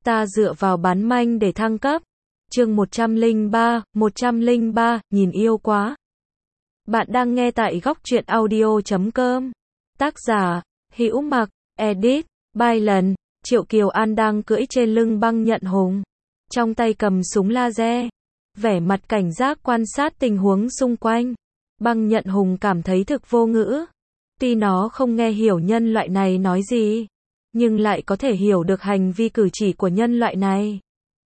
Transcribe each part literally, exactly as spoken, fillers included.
Ta dựa vào bán manh để thăng cấp. Chương một trăm lẻ ba, một trăm lẻ ba, nhìn yêu quá. Bạn đang nghe tại góc truyện audio chấm com. Tác giả, Hữu Mặc, edit, by Lần. Triệu Kiều An đang cưỡi trên lưng Băng Nhận Hùng. Trong tay cầm súng laser. Vẻ mặt cảnh giác quan sát tình huống xung quanh. Băng Nhận Hùng cảm thấy thực vô ngữ. Tuy nó không nghe hiểu nhân loại này nói gì, nhưng lại có thể hiểu được hành vi cử chỉ của nhân loại này.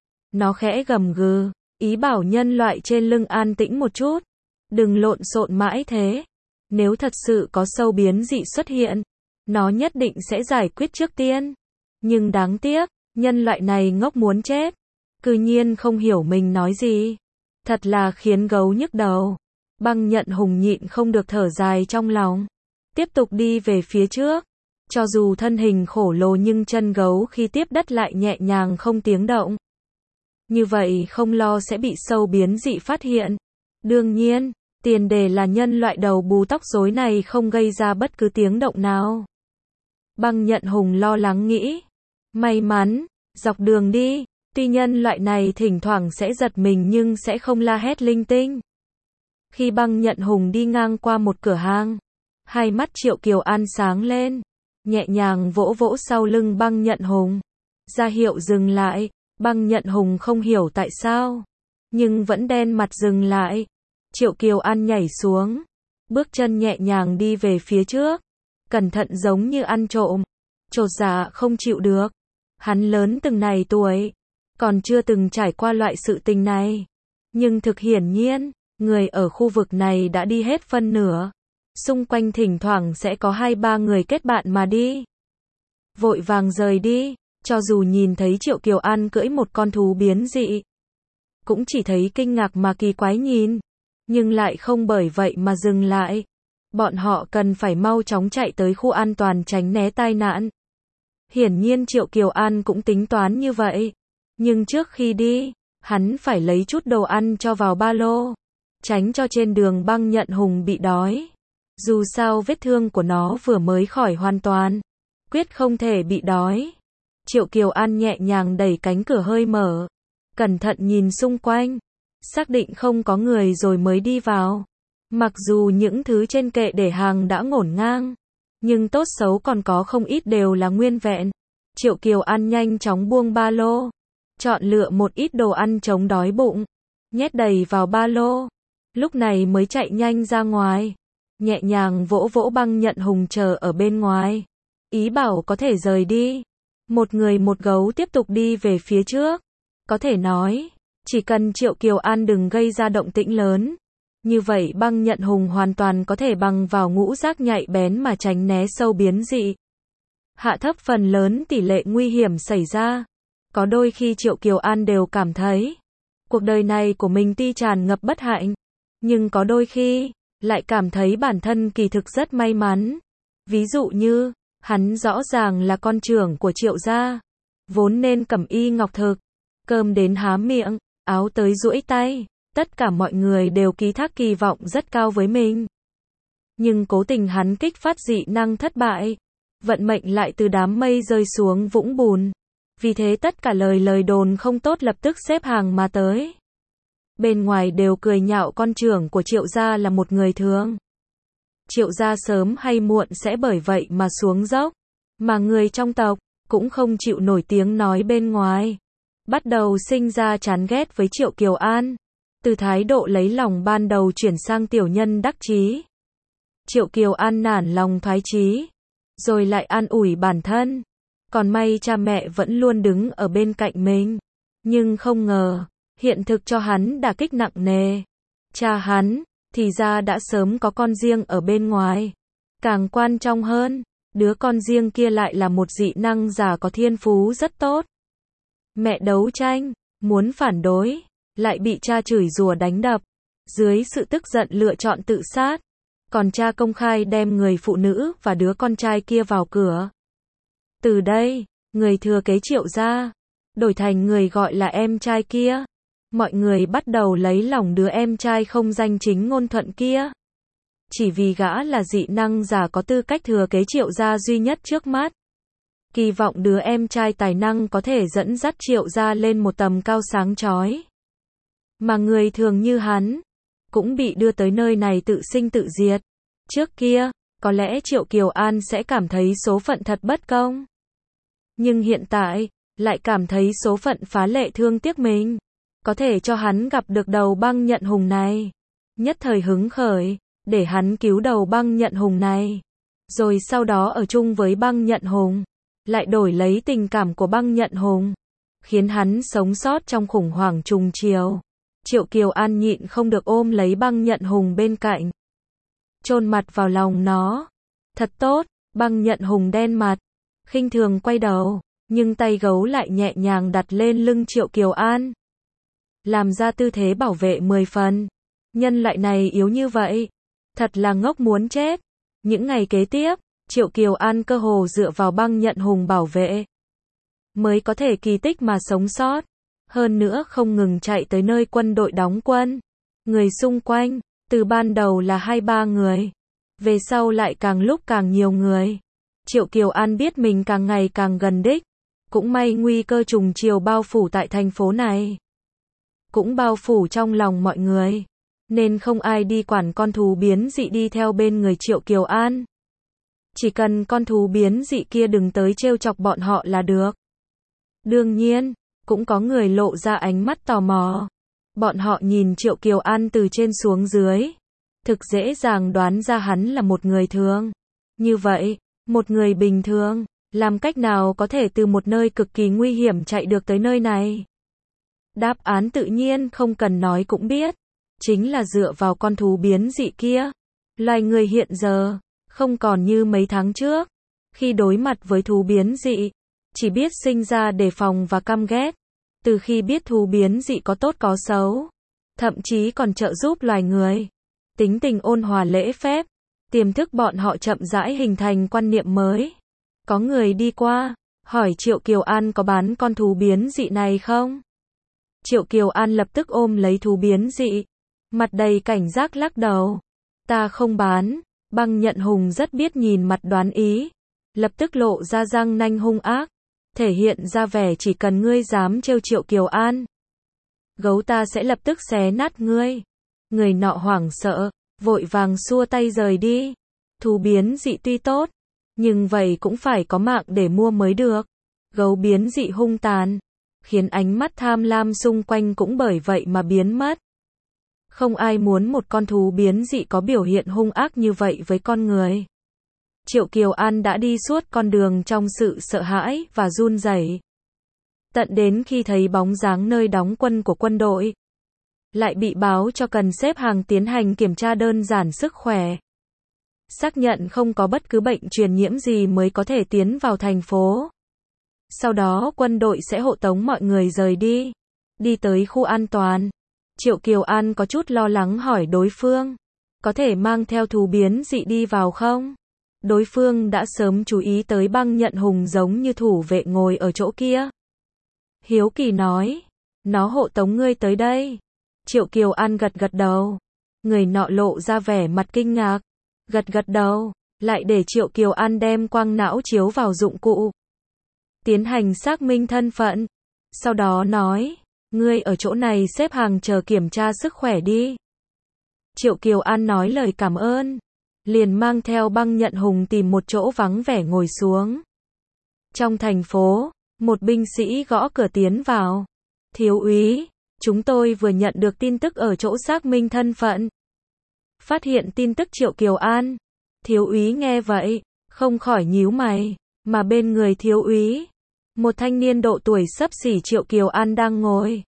Nó khẽ gầm gừ, ý bảo nhân loại trên lưng an tĩnh một chút. Đừng lộn xộn mãi thế. Nếu thật sự có sâu biến dị xuất hiện, nó nhất định sẽ giải quyết trước tiên. Nhưng đáng tiếc, nhân loại này ngốc muốn chết. Cư nhiên không hiểu mình nói gì. Thật là khiến gấu nhức đầu. Băng Nhận Hùng nhịn không được thở dài trong lòng. Tiếp tục đi về phía trước. Cho dù thân hình khổ lồ nhưng chân gấu khi tiếp đất lại nhẹ nhàng không tiếng động. Như vậy không lo sẽ bị sâu biến dị phát hiện. Đương nhiên, tiền đề là nhân loại đầu bù tóc rối này không gây ra bất cứ tiếng động nào. Băng Nhận Hùng lo lắng nghĩ. May mắn, dọc đường đi, tuy nhân loại này thỉnh thoảng sẽ giật mình nhưng sẽ không la hét linh tinh. Khi Băng Nhận Hùng đi ngang qua một cửa hàng, hai mắt Triệu Kiều An sáng lên, nhẹ nhàng vỗ vỗ sau lưng Băng Nhận Hùng, ra hiệu dừng lại. Băng Nhận Hùng không hiểu tại sao, nhưng vẫn đen mặt dừng lại. Triệu Kiều An nhảy xuống, bước chân nhẹ nhàng đi về phía trước, cẩn thận giống như ăn trộm, chột dạ không chịu được. Hắn lớn từng này tuổi, còn chưa từng trải qua loại sự tình này. Nhưng thực hiển nhiên, người ở khu vực này đã đi hết phân nửa. Xung quanh thỉnh thoảng sẽ có hai ba người kết bạn mà đi. Vội vàng rời đi, cho dù nhìn thấy Triệu Kiều An cưỡi một con thú biến dị, cũng chỉ thấy kinh ngạc mà kỳ quái nhìn, nhưng lại không bởi vậy mà dừng lại. Bọn họ cần phải mau chóng chạy tới khu an toàn tránh né tai nạn. Hiển nhiên Triệu Kiều An cũng tính toán như vậy. Nhưng trước khi đi, hắn phải lấy chút đồ ăn cho vào ba lô, tránh cho trên đường Băng Nhận Hùng bị đói. Dù sao vết thương của nó vừa mới khỏi hoàn toàn, quyết không thể bị đói. Triệu Kiều An nhẹ nhàng đẩy cánh cửa hơi mở, cẩn thận nhìn xung quanh, xác định không có người rồi mới đi vào. Mặc dù những thứ trên kệ để hàng đã ngổn ngang, nhưng tốt xấu còn có không ít đều là nguyên vẹn. Triệu Kiều An nhanh chóng buông ba lô, chọn lựa một ít đồ ăn chống đói bụng, nhét đầy vào ba lô, lúc này mới chạy nhanh ra ngoài, nhẹ nhàng vỗ vỗ Băng Nhận Hùng chờ ở bên ngoài, ý bảo có thể rời đi. Một người một gấu tiếp tục đi về phía trước. Có thể nói, chỉ cần Triệu Kiều An đừng gây ra động tĩnh lớn, như vậy Băng Nhận Hùng hoàn toàn có thể bằng vào ngũ giác nhạy bén mà tránh né sâu biến dị. Hạ thấp phần lớn tỷ lệ nguy hiểm xảy ra. Có đôi khi Triệu Kiều An đều cảm thấy, cuộc đời này của mình tuy tràn ngập bất hạnh, nhưng có đôi khi, lại cảm thấy bản thân kỳ thực rất may mắn. Ví dụ như, hắn rõ ràng là con trưởng của Triệu gia, vốn nên cẩm y ngọc thực, cơm đến há miệng, áo tới duỗi tay, tất cả mọi người đều ký thác kỳ vọng rất cao với mình. Nhưng cố tình hắn kích phát dị năng thất bại, vận mệnh lại từ đám mây rơi xuống vũng bùn. Vì thế tất cả lời lời đồn không tốt lập tức xếp hàng mà tới. Bên ngoài đều cười nhạo con trưởng của Triệu gia là một người thường. Triệu gia sớm hay muộn sẽ bởi vậy mà xuống dốc, mà người trong tộc cũng không chịu nổi tiếng nói bên ngoài, bắt đầu sinh ra chán ghét với Triệu Kiều An, từ thái độ lấy lòng ban đầu chuyển sang tiểu nhân đắc chí. Triệu Kiều An nản lòng thoái chí, rồi lại an ủi bản thân, còn may cha mẹ vẫn luôn đứng ở bên cạnh mình, nhưng không ngờ, hiện thực cho hắn đả kích nặng nề. Cha hắn thì ra đã sớm có con riêng ở bên ngoài. Càng quan trọng hơn, đứa con riêng kia lại là một dị năng giả có thiên phú rất tốt. Mẹ đấu tranh, muốn phản đối, lại bị cha chửi rủa đánh đập. Dưới sự tức giận lựa chọn tự sát. Còn cha công khai đem người phụ nữ và đứa con trai kia vào cửa. Từ đây, người thừa kế Triệu gia, đổi thành người gọi là em trai kia. Mọi người bắt đầu lấy lòng đứa em trai không danh chính ngôn thuận kia. Chỉ vì gã là dị năng giả có tư cách thừa kế Triệu gia duy nhất trước mắt. kỳ vọng đứa em trai tài năng có thể dẫn dắt Triệu gia lên một tầm cao sáng chói. Mà người thường như hắn, cũng bị đưa tới nơi này tự sinh tự diệt. Trước kia, có lẽ Triệu Kiều An sẽ cảm thấy số phận thật bất công. Nhưng hiện tại, lại cảm thấy số phận phá lệ thương tiếc mình. Có thể cho hắn gặp được đầu băng nhận hùng này. Nhất thời hứng khởi, để hắn cứu đầu băng nhận hùng này. Rồi sau đó ở chung với băng nhận hùng. Lại đổi lấy tình cảm của băng nhận hùng. Khiến hắn sống sót trong khủng hoảng trùng chiều. Triệu Kiều An nhịn không được ôm lấy băng nhận hùng bên cạnh. Chôn mặt vào lòng nó. Thật tốt, băng nhận hùng đen mặt. Khinh thường quay đầu, nhưng tay gấu lại nhẹ nhàng đặt lên lưng Triệu Kiều An. Làm ra tư thế bảo vệ mười phần. Nhân loại này yếu như vậy. Thật là ngốc muốn chết. Những ngày kế tiếp, Triệu Kiều An cơ hồ dựa vào băng nhận hùng bảo vệ. Mới có thể kỳ tích mà sống sót. Hơn nữa không ngừng chạy tới nơi quân đội đóng quân. Người xung quanh, từ ban đầu là hai ba người. Về sau lại càng lúc càng nhiều người. Triệu Kiều An biết mình càng ngày càng gần đích. Cũng may nguy cơ trùng chiều bao phủ tại thành phố này. Cũng bao phủ trong lòng mọi người. Nên không ai đi quản con thú biến dị đi theo bên người Triệu Kiều An. Chỉ cần con thú biến dị kia đừng tới trêu chọc bọn họ là được. Đương nhiên, cũng có người lộ ra ánh mắt tò mò. Bọn họ nhìn Triệu Kiều An từ trên xuống dưới. Thực dễ dàng đoán ra hắn là một người thường. Như vậy, một người bình thường, làm cách nào có thể từ một nơi cực kỳ nguy hiểm chạy được tới nơi này? Đáp án tự nhiên không cần nói cũng biết. Chính là dựa vào con thú biến dị kia. Loài người hiện giờ, không còn như mấy tháng trước. Khi đối mặt với thú biến dị, chỉ biết sinh ra đề phòng và căm ghét. Từ khi biết thú biến dị có tốt có xấu, thậm chí còn trợ giúp loài người. Tính tình ôn hòa lễ phép, tiềm thức bọn họ chậm rãi hình thành quan niệm mới. Có người đi qua, hỏi Triệu Kiều An có bán con thú biến dị này không? Triệu Kiều An lập tức ôm lấy thú biến dị, mặt đầy cảnh giác lắc đầu. Ta không bán. Băng nhận hùng rất biết nhìn mặt đoán ý, lập tức lộ ra răng nanh hung ác, thể hiện ra vẻ chỉ cần ngươi dám trêu Triệu Kiều An, gấu ta sẽ lập tức xé nát ngươi. Người nọ hoảng sợ, vội vàng xua tay rời đi. Thú biến dị tuy tốt, nhưng vậy cũng phải có mạng để mua mới được. Gấu biến dị hung tàn, khiến ánh mắt tham lam xung quanh cũng bởi vậy mà biến mất. Không ai muốn một con thú biến dị có biểu hiện hung ác như vậy với con người. Triệu Kiều An đã đi suốt con đường trong sự sợ hãi và run rẩy. Tận đến khi thấy bóng dáng nơi đóng quân của quân đội. Lại bị báo cho cần xếp hàng tiến hành kiểm tra đơn giản sức khỏe. Xác nhận không có bất cứ bệnh truyền nhiễm gì mới có thể tiến vào thành phố. Sau đó quân đội sẽ hộ tống mọi người rời đi. Đi tới khu an toàn. Triệu Kiều An có chút lo lắng hỏi đối phương. Có thể mang theo thú biến dị đi vào không? Đối phương đã sớm chú ý tới băng nhận hùng giống như thủ vệ ngồi ở chỗ kia. Hiếu kỳ nói. Nó hộ tống ngươi tới đây. Triệu Kiều An gật gật đầu. Người nọ lộ ra vẻ mặt kinh ngạc. Gật gật đầu. Lại để Triệu Kiều An đem quang não chiếu vào dụng cụ. Tiến hành xác minh thân phận. Sau đó nói. Ngươi ở chỗ này xếp hàng chờ kiểm tra sức khỏe đi. Triệu Kiều An nói lời cảm ơn. Liền mang theo băng nhận hùng tìm một chỗ vắng vẻ ngồi xuống. Trong thành phố, một binh sĩ gõ cửa tiến vào. Thiếu úy, chúng tôi vừa nhận được tin tức ở chỗ xác minh thân phận. Phát hiện tin tức Triệu Kiều An. Thiếu úy nghe vậy, không khỏi nhíu mày, mà bên người thiếu úy, một thanh niên độ tuổi xấp xỉ Triệu Kiều An đang ngồi.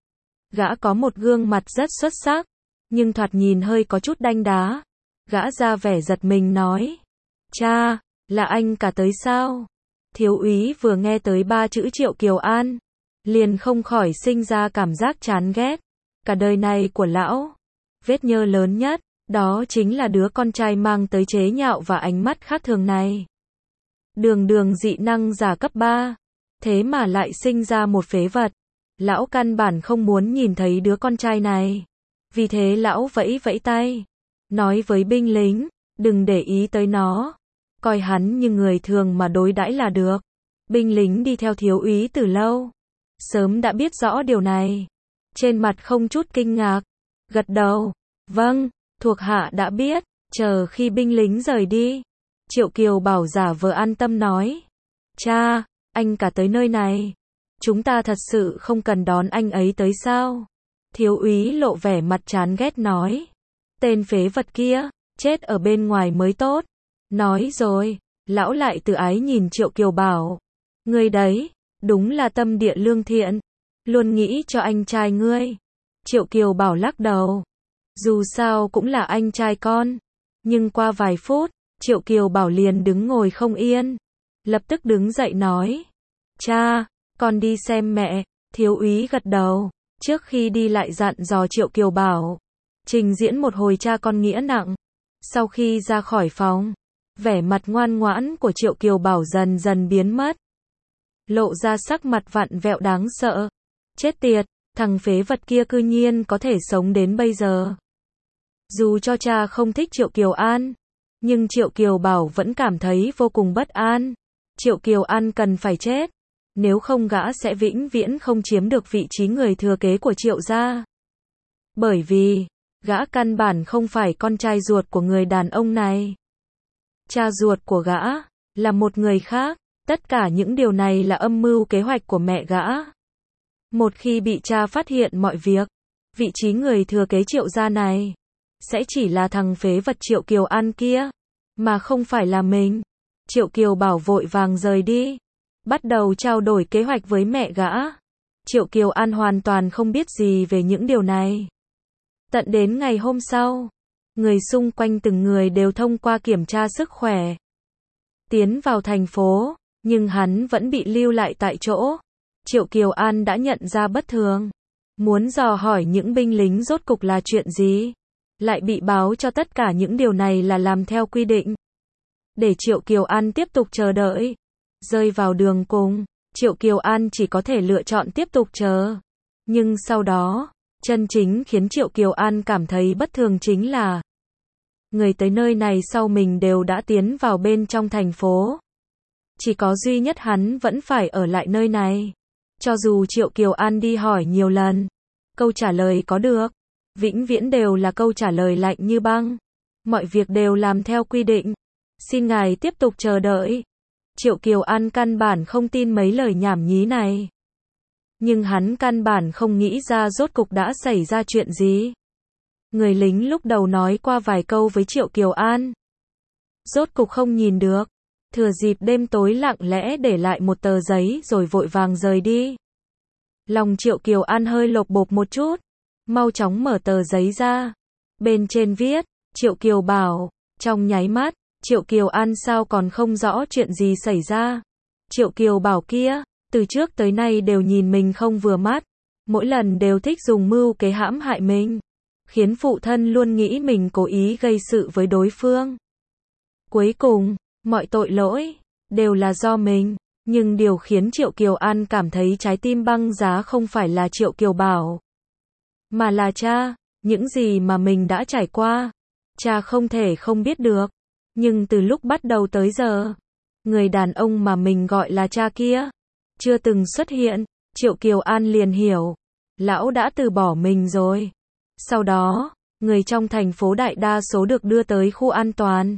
Gã có một gương mặt rất xuất sắc, nhưng thoạt nhìn hơi có chút đanh đá. Gã ra vẻ giật mình nói. Cha, là anh cả tới sao? Thiếu úy vừa nghe tới ba chữ Triệu Kiều An, liền không khỏi sinh ra cảm giác chán ghét. Cả đời này của lão, vết nhơ lớn nhất, đó chính là đứa con trai mang tới chế nhạo và ánh mắt khác thường này. Đường đường dị năng giả cấp ba, thế mà lại sinh ra một phế vật. Lão căn bản không muốn nhìn thấy đứa con trai này. Vì thế lão vẫy vẫy tay, nói với binh lính, đừng để ý tới nó, coi hắn như người thường mà đối đãi là được. Binh lính đi theo thiếu úy từ lâu, sớm đã biết rõ điều này. Trên mặt không chút kinh ngạc, gật đầu, vâng, thuộc hạ đã biết. Chờ khi binh lính rời đi, Triệu Kiều Bảo giả vờ an tâm nói, cha, anh cả tới nơi này, chúng ta thật sự không cần đón anh ấy tới sao? Thiếu úy lộ vẻ mặt chán ghét nói, tên phế vật kia, chết ở bên ngoài mới tốt. Nói rồi, lão lại từ ái nhìn Triệu Kiều Bảo, ngươi đấy, đúng là tâm địa lương thiện, luôn nghĩ cho anh trai ngươi. Triệu Kiều Bảo lắc đầu, dù sao cũng là anh trai con. Nhưng qua vài phút, Triệu Kiều Bảo liền đứng ngồi không yên, lập tức đứng dậy nói, cha, con đi xem mẹ. Thiếu úy gật đầu, trước khi đi lại dặn dò Triệu Kiều Bảo, trình diễn một hồi cha con nghĩa nặng. Sau khi ra khỏi phòng, vẻ mặt ngoan ngoãn của Triệu Kiều Bảo dần dần biến mất, lộ ra sắc mặt vặn vẹo đáng sợ. Chết tiệt, thằng phế vật kia cư nhiên có thể sống đến bây giờ. Dù cho cha không thích Triệu Kiều An, nhưng Triệu Kiều Bảo vẫn cảm thấy vô cùng bất an. Triệu Kiều An cần phải chết, nếu không gã sẽ vĩnh viễn không chiếm được vị trí người thừa kế của Triệu gia. Bởi vì, gã căn bản không phải con trai ruột của người đàn ông này. Cha ruột của gã, là một người khác, tất cả những điều này là âm mưu kế hoạch của mẹ gã. Một khi bị cha phát hiện mọi việc, vị trí người thừa kế Triệu gia này, sẽ chỉ là thằng phế vật Triệu Kiều An kia, mà không phải là mình. Triệu Kiều Bảo vội vàng rời đi, bắt đầu trao đổi kế hoạch với mẹ gã. Triệu Kiều An hoàn toàn không biết gì về những điều này. Tận đến ngày hôm sau, người xung quanh từng người đều thông qua kiểm tra sức khỏe, tiến vào thành phố, nhưng hắn vẫn bị lưu lại tại chỗ. Triệu Kiều An đã nhận ra bất thường, muốn dò hỏi những binh lính rốt cục là chuyện gì, lại bị báo cho tất cả những điều này là làm theo quy định. Để Triệu Kiều An tiếp tục chờ đợi, rơi vào đường cùng, Triệu Kiều An chỉ có thể lựa chọn tiếp tục chờ. Nhưng sau đó, chân chính khiến Triệu Kiều An cảm thấy bất thường chính là người tới nơi này sau mình đều đã tiến vào bên trong thành phố. Chỉ có duy nhất hắn vẫn phải ở lại nơi này. Cho dù Triệu Kiều An đi hỏi nhiều lần, câu trả lời có được, vĩnh viễn đều là câu trả lời lạnh như băng. Mọi việc đều làm theo quy định. Xin ngài tiếp tục chờ đợi. Triệu Kiều An căn bản không tin mấy lời nhảm nhí này. Nhưng hắn căn bản không nghĩ ra rốt cục đã xảy ra chuyện gì. Người lính lúc đầu nói qua vài câu với Triệu Kiều An, rốt cục không nhìn được, thừa dịp đêm tối lặng lẽ để lại một tờ giấy rồi vội vàng rời đi. Lòng Triệu Kiều An hơi lột bột một chút, mau chóng mở tờ giấy ra. Bên trên viết, Triệu Kiều Bảo. Trong nháy mắt, Triệu Kiều An sao còn không rõ chuyện gì xảy ra. Triệu Kiều Bảo kia, từ trước tới nay đều nhìn mình không vừa mắt, mỗi lần đều thích dùng mưu kế hãm hại mình, khiến phụ thân luôn nghĩ mình cố ý gây sự với đối phương. Cuối cùng, mọi tội lỗi đều là do mình, nhưng điều khiến Triệu Kiều An cảm thấy trái tim băng giá không phải là Triệu Kiều Bảo, mà là cha. Những gì mà mình đã trải qua, cha không thể không biết được. Nhưng từ lúc bắt đầu tới giờ, người đàn ông mà mình gọi là cha kia chưa từng xuất hiện. Triệu Kiều An liền hiểu, lão đã từ bỏ mình rồi. Sau đó, người trong thành phố đại đa số được đưa tới khu an toàn,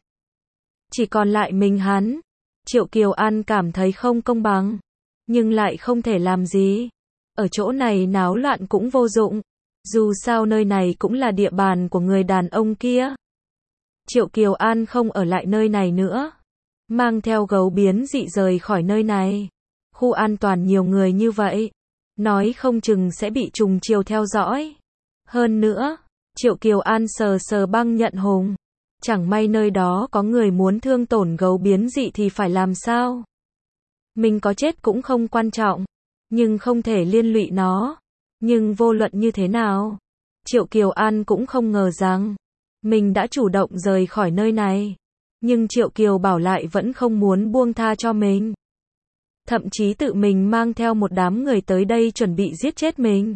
chỉ còn lại mình hắn. Triệu Kiều An cảm thấy không công bằng, nhưng lại không thể làm gì. Ở chỗ này náo loạn cũng vô dụng, dù sao nơi này cũng là địa bàn của người đàn ông kia. Triệu Kiều An không ở lại nơi này nữa, mang theo gấu biến dị rời khỏi nơi này. Khu an toàn nhiều người như vậy, nói không chừng sẽ bị trùng chiều theo dõi. Hơn nữa, Triệu Kiều An sờ sờ băng nhận hùng, chẳng may nơi đó có người muốn thương tổn gấu biến dị thì phải làm sao? Mình có chết cũng không quan trọng, nhưng không thể liên lụy nó. Nhưng vô luận như thế nào, Triệu Kiều An cũng không ngờ rằng mình đã chủ động rời khỏi nơi này. Nhưng Triệu Kiều Bảo lại vẫn không muốn buông tha cho mình, thậm chí tự mình mang theo một đám người tới đây chuẩn bị giết chết mình.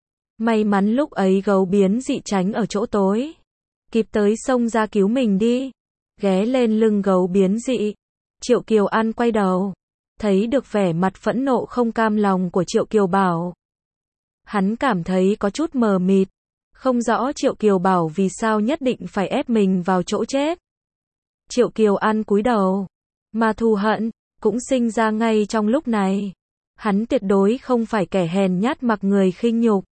May mắn lúc ấy gấu biến dị tránh ở chỗ tối, kịp tới xông ra cứu mình đi. Ghé lên lưng gấu biến dị, Triệu Kiều An quay đầu, thấy được vẻ mặt phẫn nộ không cam lòng của Triệu Kiều Bảo. Hắn cảm thấy có chút mờ mịt, không rõ Triệu Kiều Bảo vì sao nhất định phải ép mình vào chỗ chết. Triệu Kiều An cúi đầu, mà thù hận cũng sinh ra ngay trong lúc này. Hắn tuyệt đối không phải kẻ hèn nhát mặc người khinh nhục.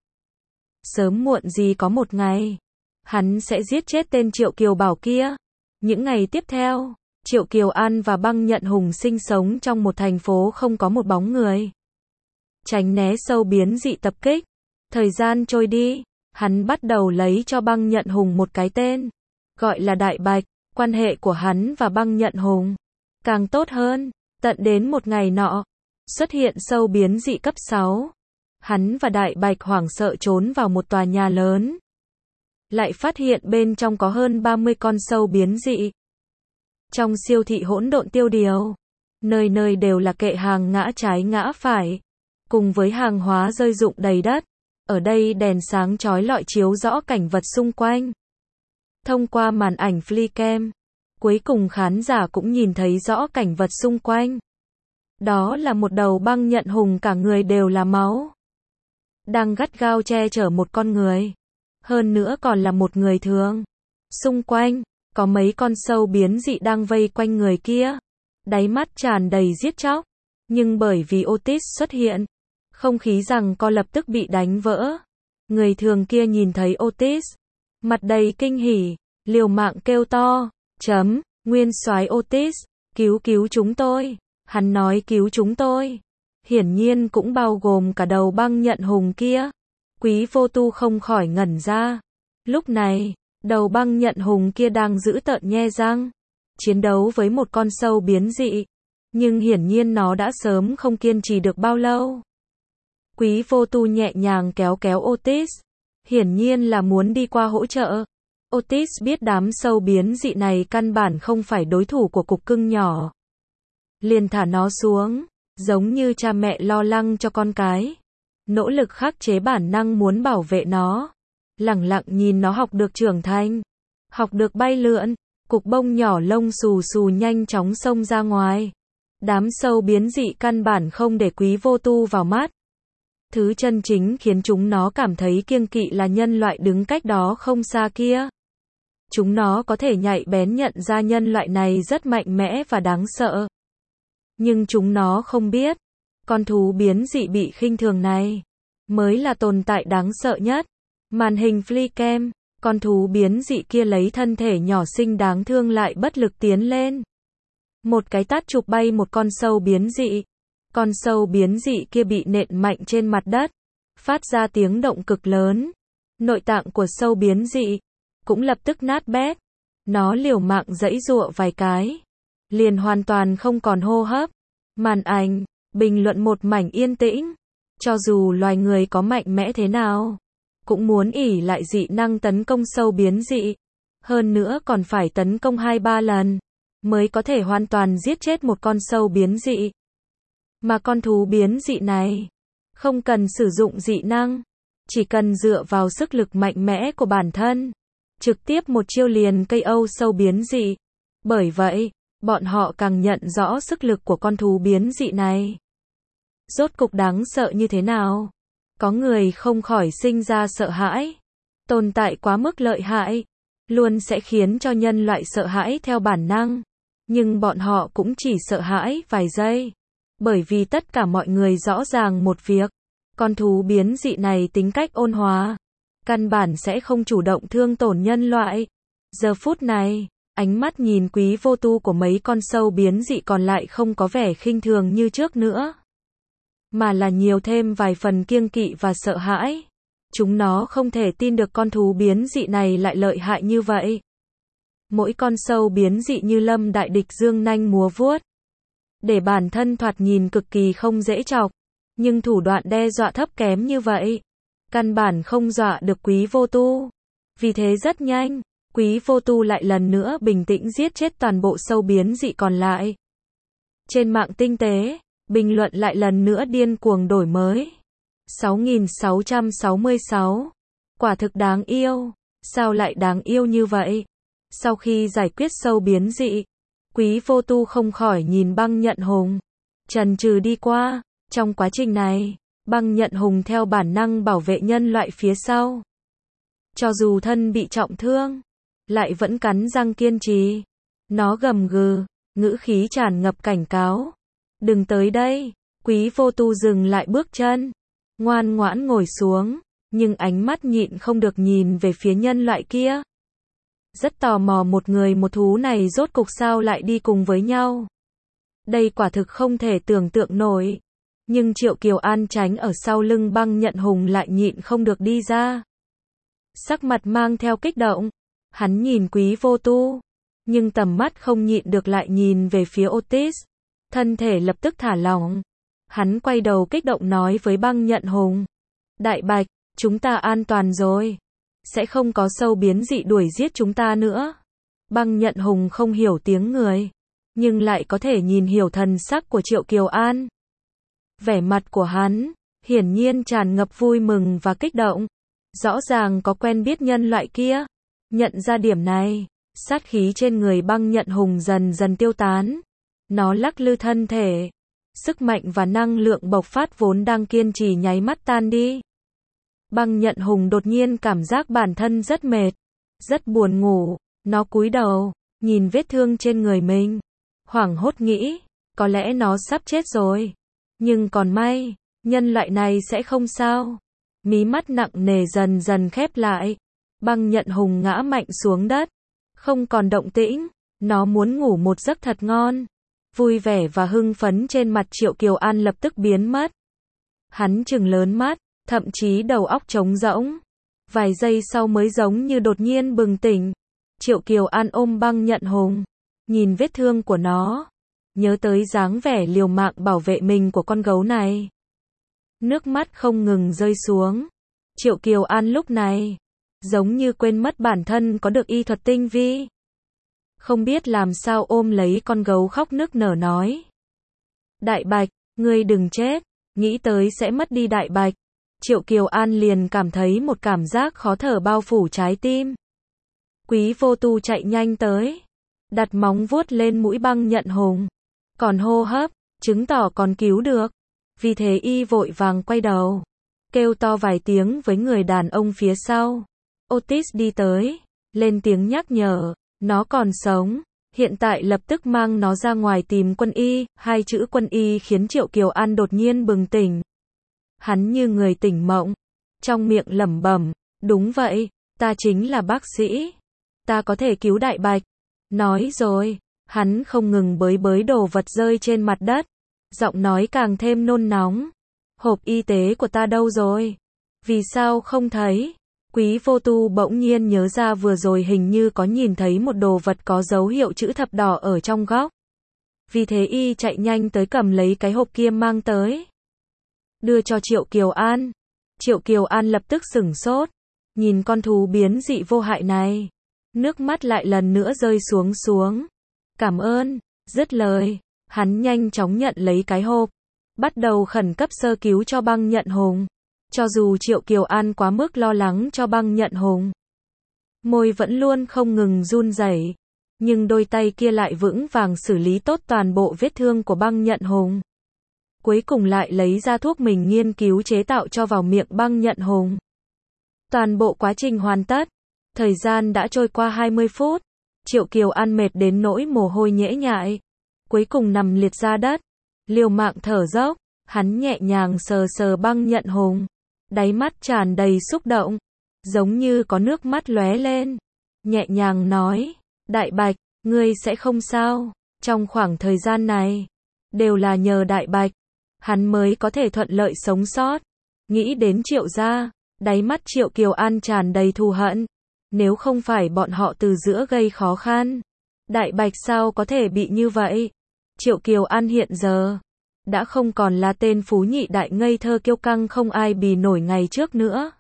Sớm muộn gì có một ngày, hắn sẽ giết chết tên Triệu Kiều Bảo kia. Những ngày tiếp theo, Triệu Kiều An và Băng Nhận Hùng sinh sống trong một thành phố không có một bóng người. Tránh né sâu biến dị tập kích. Thời gian trôi đi, hắn bắt đầu lấy cho Băng Nhận Hùng một cái tên, gọi là Đại Bạch. Quan hệ của hắn và Băng Nhận Hùng càng tốt hơn, tận đến một ngày nọ, xuất hiện sâu biến dị cấp sáu. Hắn và Đại Bạch hoảng sợ trốn vào một tòa nhà lớn. Lại phát hiện bên trong có hơn ba mươi con sâu biến dị. Trong siêu thị hỗn độn tiêu điều, nơi nơi đều là kệ hàng ngã trái ngã phải, cùng với hàng hóa rơi rụng đầy đất. Ở đây đèn sáng chói lọi chiếu rõ cảnh vật xung quanh. Thông qua màn ảnh flycam, cuối cùng khán giả cũng nhìn thấy rõ cảnh vật xung quanh. Đó là một đầu Băng Nhận Hùng cả người đều là máu, đang gắt gao che chở một con người. Hơn nữa còn là một người thường. Xung quanh, có mấy con sâu biến dị đang vây quanh người kia. Đáy mắt tràn đầy giết chóc. Nhưng bởi vì Otis xuất hiện, không khí giằng co lập tức bị đánh vỡ. Người thường kia nhìn thấy Otis, mặt đầy kinh hỉ, liều mạng kêu to, chấm, nguyên soái Otis, cứu cứu chúng tôi. Hắn nói cứu chúng tôi. Hiển nhiên cũng bao gồm cả đầu Băng Nhận Hùng kia. Quý Vô Tu không khỏi ngẩn ra. Lúc này, đầu Băng Nhận Hùng kia đang giữ tợn nhe răng, chiến đấu với một con sâu biến dị. Nhưng hiển nhiên nó đã sớm không kiên trì được bao lâu. Quý Vô Tu nhẹ nhàng kéo kéo Otis, hiển nhiên là muốn đi qua hỗ trợ. Otis biết đám sâu biến dị này căn bản không phải đối thủ của cục cưng nhỏ, liền thả nó xuống, giống như cha mẹ lo lắng cho con cái, nỗ lực khắc chế bản năng muốn bảo vệ nó, lẳng lặng nhìn nó học được trưởng thành, học được bay lượn. Cục bông nhỏ lông xù xù nhanh chóng xông ra ngoài. Đám sâu biến dị căn bản không để Quý Vô Tu vào mắt. Thứ chân chính khiến chúng nó cảm thấy kiêng kỵ là nhân loại đứng cách đó không xa kia. Chúng nó có thể nhạy bén nhận ra nhân loại này rất mạnh mẽ và đáng sợ. Nhưng chúng nó không biết, con thú biến dị bị khinh thường này mới là tồn tại đáng sợ nhất. Màn hình flycam, con thú biến dị kia lấy thân thể nhỏ xinh đáng thương lại bất lực tiến lên. Một cái tát chụp bay một con sâu biến dị. Con sâu biến dị kia bị nện mạnh trên mặt đất, phát ra tiếng động cực lớn. Nội tạng của sâu biến dị cũng lập tức nát bét. Nó liều mạng giãy giụa vài cái, liền hoàn toàn không còn hô hấp. Màn ảnh, bình luận một mảnh yên tĩnh. Cho dù loài người có mạnh mẽ thế nào, cũng muốn ỷ lại dị năng tấn công sâu biến dị. Hơn nữa còn phải tấn công hai ba lần, mới có thể hoàn toàn giết chết một con sâu biến dị. Mà con thú biến dị này, không cần sử dụng dị năng, chỉ cần dựa vào sức lực mạnh mẽ của bản thân, trực tiếp một chiêu liền ca o sâu biến dị. Bởi vậy, bọn họ càng nhận rõ sức lực của con thú biến dị này rốt cục đáng sợ như thế nào. Có người không khỏi sinh ra sợ hãi. Tồn tại quá mức lợi hại, luôn sẽ khiến cho nhân loại sợ hãi theo bản năng. Nhưng bọn họ cũng chỉ sợ hãi vài giây. Bởi vì tất cả mọi người rõ ràng một việc, con thú biến dị này tính cách ôn hòa, căn bản sẽ không chủ động thương tổn nhân loại. Giờ phút này, ánh mắt nhìn Quý Vô Tu của mấy con sâu biến dị còn lại không có vẻ khinh thường như trước nữa, mà là nhiều thêm vài phần kiêng kỵ và sợ hãi. Chúng nó không thể tin được con thú biến dị này lại lợi hại như vậy. Mỗi con sâu biến dị như lâm đại địch dương nanh múa vuốt, để bản thân thoạt nhìn cực kỳ không dễ chọc, nhưng thủ đoạn đe dọa thấp kém như vậy, căn bản không dọa được Quý Vô Tu. Vì thế rất nhanh, Quý Vô Tu lại lần nữa bình tĩnh giết chết toàn bộ sâu biến dị còn lại. Trên mạng tinh tế, bình luận lại lần nữa điên cuồng đổi mới. sáu nghìn sáu trăm sáu mươi sáu. Quả thực đáng yêu. Sao lại đáng yêu như vậy? Sau khi giải quyết sâu biến dị, Quý Vô Tu không khỏi nhìn Băng Nhận Hùng. trần trừ đi qua. Trong quá trình này, băng nhận hùng theo bản năng bảo vệ nhân loại phía sau. Cho dù thân bị trọng thương, lại vẫn cắn răng kiên trì. Nó gầm gừ, ngữ khí tràn ngập cảnh cáo. Đừng tới đây. Quý Vô Tu dừng lại bước chân, ngoan ngoãn ngồi xuống, nhưng ánh mắt nhịn không được nhìn về phía nhân loại kia. Rất tò mò một người một thú này rốt cục sao lại đi cùng với nhau. Đây quả thực không thể tưởng tượng nổi. Nhưng Triệu Kiều An tránh ở sau lưng băng nhận hùng lại nhịn không được đi ra. Sắc mặt mang theo kích động. Hắn nhìn Quý Vô Tu, nhưng tầm mắt không nhịn được lại nhìn về phía Otis. Thân thể lập tức thả lỏng. Hắn quay đầu kích động nói với băng nhận hùng. Đại Bạch, chúng ta an toàn rồi. Sẽ không có sâu biến dị đuổi giết chúng ta nữa. Băng nhận hùng không hiểu tiếng người, nhưng lại có thể nhìn hiểu thần sắc của Triệu Kiều An. Vẻ mặt của hắn, hiển nhiên tràn ngập vui mừng và kích động. Rõ ràng có quen biết nhân loại kia. Nhận ra điểm này, sát khí trên người băng nhận hùng dần dần tiêu tán. Nó lắc lư thân thể. Sức mạnh và năng lượng bộc phát vốn đang kiên trì nháy mắt tan đi. Băng nhận hùng đột nhiên cảm giác bản thân rất mệt, rất buồn ngủ. Nó cúi đầu, nhìn vết thương trên người mình. Hoảng hốt nghĩ, có lẽ nó sắp chết rồi. Nhưng còn may, nhân loại này sẽ không sao. Mí mắt nặng nề dần dần khép lại. Băng nhận hùng ngã mạnh xuống đất. Không còn động tĩnh. Nó muốn ngủ một giấc thật ngon. Vui vẻ và hưng phấn trên mặt Triệu Kiều An lập tức biến mất. Hắn trừng lớn mắt, thậm chí đầu óc trống rỗng. Vài giây sau mới giống như đột nhiên bừng tỉnh. Triệu Kiều An ôm băng nhận hùng, nhìn vết thương của nó, nhớ tới dáng vẻ liều mạng bảo vệ mình của con gấu này. Nước mắt không ngừng rơi xuống. Triệu Kiều An lúc này, giống như quên mất bản thân có được y thuật tinh vi. Không biết làm sao ôm lấy con gấu khóc nức nở nói. Đại Bạch, ngươi đừng chết, nghĩ tới sẽ mất đi Đại Bạch. Triệu Kiều An liền cảm thấy một cảm giác khó thở bao phủ trái tim. Quý Vô Tu chạy nhanh tới, đặt móng vuốt lên mũi băng nhận hùng. Còn hô hấp, chứng tỏ còn cứu được. Vì thế y vội vàng quay đầu, kêu to vài tiếng với người đàn ông phía sau. Otis đi tới, lên tiếng nhắc nhở. Nó còn sống, hiện tại lập tức mang nó ra ngoài tìm quân y. Hai chữ quân y khiến Triệu Kiều An đột nhiên bừng tỉnh. Hắn như người tỉnh mộng, trong miệng lẩm bẩm, đúng vậy, ta chính là bác sĩ. Ta có thể cứu Đại Bạch. Nói rồi, hắn không ngừng bới bới đồ vật rơi trên mặt đất. Giọng nói càng thêm nôn nóng. Hộp y tế của ta đâu rồi? Vì sao không thấy? Quý Vô Tu bỗng nhiên nhớ ra vừa rồi hình như có nhìn thấy một đồ vật có dấu hiệu chữ thập đỏ ở trong góc. Vì thế y chạy nhanh tới cầm lấy cái hộp kia mang tới. Đưa cho Triệu Kiều An. Triệu Kiều An lập tức sửng sốt. Nhìn con thú biến dị vô hại này. Nước mắt lại lần nữa rơi xuống xuống. Cảm ơn. Dứt lời, hắn nhanh chóng nhận lấy cái hộp. Bắt đầu khẩn cấp sơ cứu cho băng nhận hùng. Cho dù Triệu Kiều An quá mức lo lắng cho băng nhận hùng, môi vẫn luôn không ngừng run rẩy, nhưng đôi tay kia lại vững vàng xử lý tốt toàn bộ vết thương của băng nhận hùng. Cuối cùng lại lấy ra thuốc mình nghiên cứu chế tạo cho vào miệng băng nhận hùng. Toàn bộ quá trình hoàn tất. Thời gian đã trôi qua hai mươi phút. Triệu Kiều An mệt đến nỗi mồ hôi nhễ nhại. Cuối cùng nằm liệt ra đất, liều mạng thở dốc. Hắn nhẹ nhàng sờ sờ băng nhận hùng. Đáy mắt tràn đầy xúc động, giống như có nước mắt lóe lên. Nhẹ nhàng nói, Đại Bạch, ngươi sẽ không sao. Trong khoảng thời gian này, đều là nhờ Đại Bạch, hắn mới có thể thuận lợi sống sót. Nghĩ đến Triệu gia, đáy mắt Triệu Kiều An tràn đầy thù hận. Nếu không phải bọn họ từ giữa gây khó khăn, Đại Bạch sao có thể bị như vậy? Triệu Kiều An hiện giờ đã không còn là tên phú nhị đại ngây thơ kiêu căng không ai bì nổi ngày trước nữa.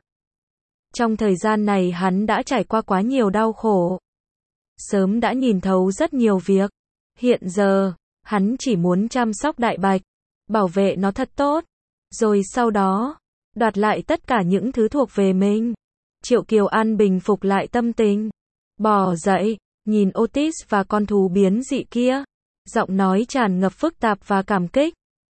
Trong thời gian này hắn đã trải qua quá nhiều đau khổ. Sớm đã nhìn thấu rất nhiều việc. Hiện giờ, hắn chỉ muốn chăm sóc Đại Bạch, bảo vệ nó thật tốt. Rồi sau đó, đoạt lại tất cả những thứ thuộc về mình. Triệu Kiều An bình phục lại tâm tình. Bò dậy, nhìn Otis và con thú biến dị kia. Giọng nói tràn ngập phức tạp và cảm kích.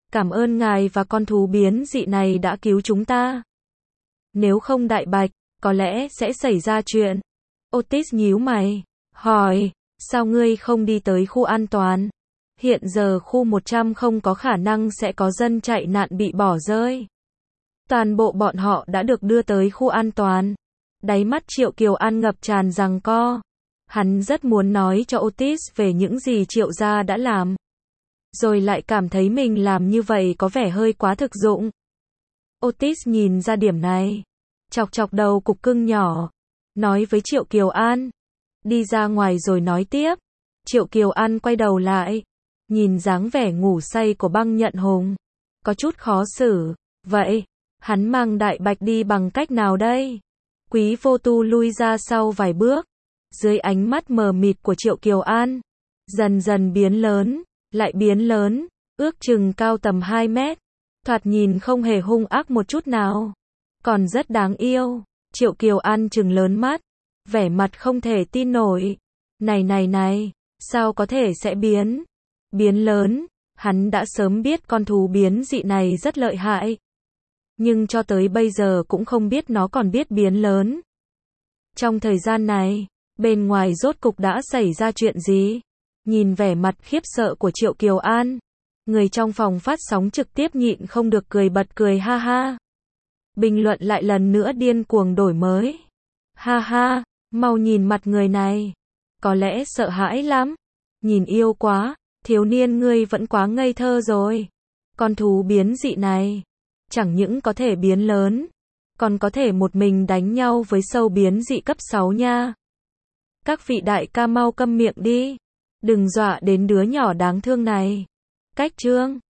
Cảm ơn ngài và con thú biến dị này đã cứu chúng ta. Nếu không Đại Bạch, có lẽ sẽ xảy ra chuyện. Otis nhíu mày, hỏi, sao ngươi không đi tới khu an toàn? Hiện giờ khu một trăm không có khả năng sẽ có dân chạy nạn bị bỏ rơi. Toàn bộ bọn họ đã được đưa tới khu an toàn. Đáy mắt Triệu Kiều An ngập tràn giằng co. Hắn rất muốn nói cho Otis về những gì Triệu gia đã làm. Rồi lại cảm thấy mình làm như vậy có vẻ hơi quá thực dụng. Otis nhìn ra điểm này. Chọc chọc đầu cục cưng nhỏ. Nói với Triệu Kiều An. Đi ra ngoài rồi nói tiếp. Triệu Kiều An quay đầu lại. Nhìn dáng vẻ ngủ say của Băng Nhận Hùng. Có chút khó xử. Vậy, hắn mang Đại Bạch đi bằng cách nào đây? Quý Vô Tu lui ra sau vài bước. Dưới ánh mắt mờ mịt của Triệu Kiều An. Dần dần biến lớn. Lại biến lớn. Ước chừng cao tầm hai mét. Thoạt nhìn không hề hung ác một chút nào. Còn rất đáng yêu. Triệu Kiều An trừng lớn mắt. Vẻ mặt không thể tin nổi. Này này này. Sao có thể sẽ biến? Biến lớn. Hắn đã sớm biết con thú biến dị này rất lợi hại. Nhưng cho tới bây giờ cũng không biết nó còn biết biến lớn. Trong thời gian này, bên ngoài rốt cục đã xảy ra chuyện gì? Nhìn vẻ mặt khiếp sợ của Triệu Kiều An. Người trong phòng phát sóng trực tiếp nhịn không được cười bật cười ha ha. Bình luận lại lần nữa điên cuồng đổi mới. Ha ha, mau nhìn mặt người này. Có lẽ sợ hãi lắm. Nhìn yêu quá, thiếu niên ngươi vẫn quá ngây thơ rồi. Con thú biến dị này, chẳng những có thể biến lớn, còn có thể một mình đánh nhau với sâu biến dị cấp sáu nha. Các vị đại ca mau câm miệng đi. Đừng dọa đến đứa nhỏ đáng thương này. Cách chương